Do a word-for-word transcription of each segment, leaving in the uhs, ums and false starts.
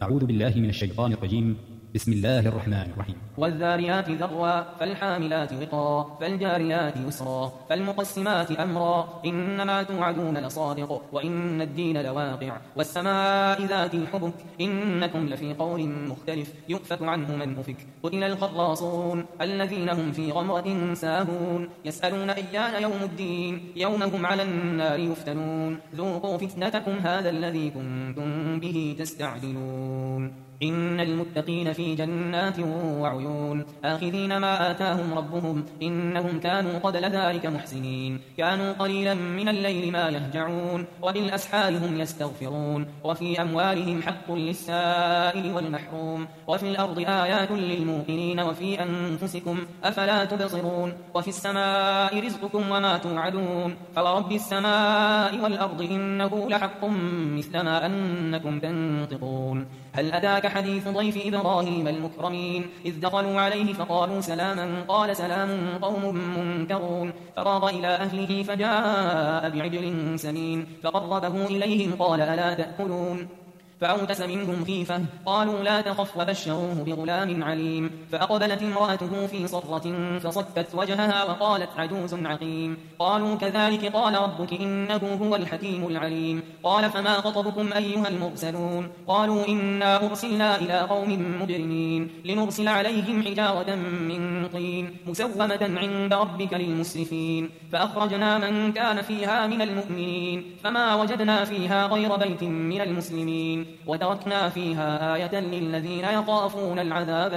أعوذ بالله من الشيطان الرجيم. بسم الله الرحمن الرحيم. والذاريات ذروا فالحاملات وقرا فالجاريات يسرا فالمقسمات أمرا إنما توعدون لصادق وإن الدين لواقع والسماء ذات الحبك إنكم لفي قول مختلف يؤفك عنه من أفك قتل الخراصون الذين هم في غمرة ساهون يسألون أيان يوم الدين يوم هم على النار يفتنون ذوقوا فتنتكم هذا الذي كنتم به تستعجلون إن المتقين في جنات وعيون آخذين ما آتاهم ربهم إنهم كانوا قبل ذلك محسنين كانوا قليلا من الليل ما يهجعون وبالأسحار هم يستغفرون وفي أموالهم حق للسائل والمحروم وفي الأرض آيات للموقنين وفي أنفسكم أفلا تبصرون وفي السماء رزقكم وما توعدون فورب السماء والأرض إنه لحق مثل ما أنكم تنطقون هل أتاك حديث ضيف إبراهيم المكرمين إذ دخلوا عليه فقالوا سلاما قال سلام قوم منكرون فراغ إلى أهله فجاء بعجل سمين فقربه إليهم قال ألا تأكلون فأوجس منهم خيفة قالوا لا تخف وبشروه بغلام عليم فأقبلت امرأته في صرة فصكت وجهها وقالت عجوز عقيم قالوا كذلك قال ربك إنه هو الحكيم العليم قال فما خطبكم أيها المرسلون قالوا إنا أرسلنا إلى قوم مجرمين لنرسل عليهم حجارة من طين مسومة عند ربك للمسرفين فأخرجنا من كان فيها من المؤمنين فما وجدنا فيها غير بيت من المسلمين وتركنا فيها آية للذين يخافون العذاب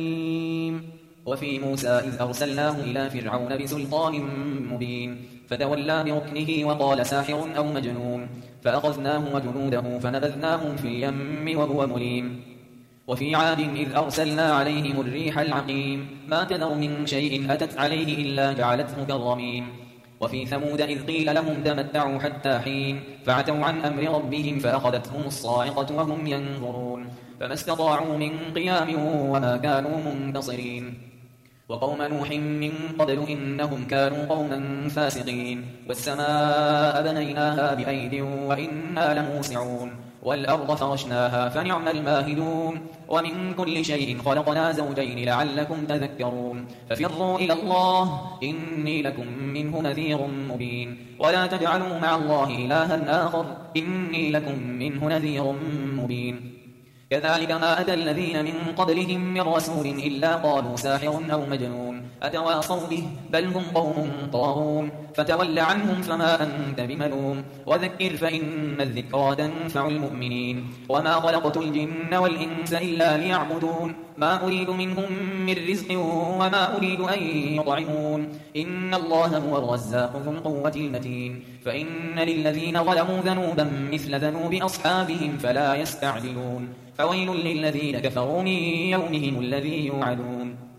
الأليم وفي موسى إذ أرسلناه إلى فرعون بسلطان مبين فتولى بركنه وقال ساحر أو مجنون فأخذناه وجنوده فنبذناهم في اليم وهو مليم وفي عاد إذ أرسلنا عليهم الريح العقيم ما تذر من شيء أتت عليه إلا جعلته كالرميم وفي ثمود إذ قيل لهم تمتعوا حتى حين فعتوا عن أمر ربهم فأخذتهم الصاعقة وهم ينظرون فما استطاعوا من قيام وما كانوا منتصرين وقوم نوح من قبل إنهم كانوا قوما فاسقين والسماء بنيناها بأيد وإنا لموسعون والأرض فرشناها فنعم الماهدون ومن كل شيء خلقنا زوجين لعلكم تذكرون ففروا إلى الله إني لكم منه نذير مبين ولا تجعلوا مع الله إلها آخر إني لكم منه نذير مبين كذلك ما أتى الذين من قبلهم من رسول إلا قالوا ساحر أو مجنون أتواصوا به بل هم قوم طاغون فتول عنهم فما أنت بملوم وذكر فإن الذكرى تنفع المؤمنين وما خلقت الجن والإنس إلا ليعبدون ما أريد منهم من رزق وما أريد أن يطعمون إن الله هو الرزاق ذو القوة المتين فإن للذين ظلموا ذنوبا مثل ذنوب أصحابهم فلا يستعجلون فويل للذين كفروا من يومهم الذي يوعدون